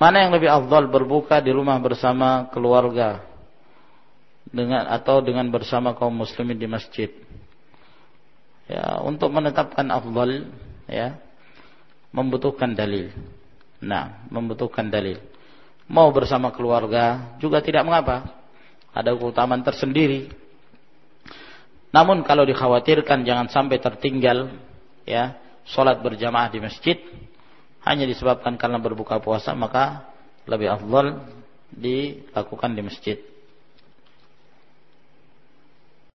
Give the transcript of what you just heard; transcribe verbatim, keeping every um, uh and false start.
Mana yang lebih afdal, berbuka di rumah bersama keluarga dengan atau dengan bersama kaum muslimin di masjid? Ya, untuk menetapkan afdal ya membutuhkan dalil. Nah, membutuhkan dalil. Mau bersama keluarga juga tidak mengapa. Ada keutamaan tersendiri. Namun kalau dikhawatirkan jangan sampai tertinggal ya salat berjamaah di masjid hanya disebabkan karena berbuka puasa, maka lebih afdal dilakukan di masjid.